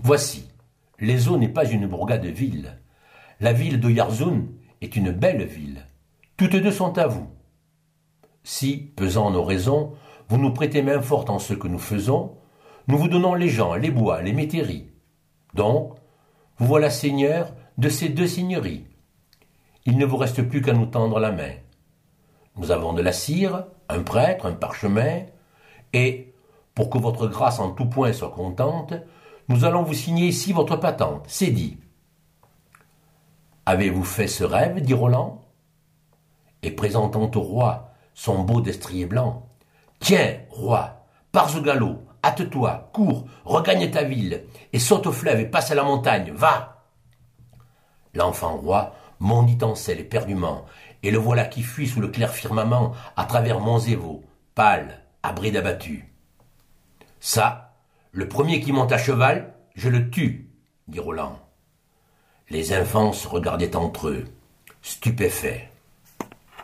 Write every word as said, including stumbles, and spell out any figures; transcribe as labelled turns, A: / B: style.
A: Voici, l'Ezo n'est pas une bourgade ville. La ville de Yarzun est une belle ville. Toutes deux sont à vous. Si, pesant nos raisons, vous nous prêtez main forte en ce que nous faisons, nous vous donnons les gens, les bois, les métairies. Donc, vous voilà seigneur de ces deux seigneuries. Il ne vous reste plus qu'à nous tendre la main. Nous avons de la cire, un prêtre, un parchemin, et, pour que votre grâce en tout point soit contente, nous allons vous signer ici votre patente, c'est dit. Avez-vous fait ce rêve, dit Roland? Et présentant au roi son beau destrier blanc, tiens, roi, pars au galop, hâte-toi, cours, regagne ta ville, et saute au fleuve et passe à la montagne, va! L'enfant roi bondit en selle éperdument, et le voilà qui fuit sous le clair firmament à travers monts et vaux, pâle, à bride abattue. Ça, le premier qui monte à cheval, je le tue, dit Roland. Les enfants se regardaient entre eux, stupéfaits.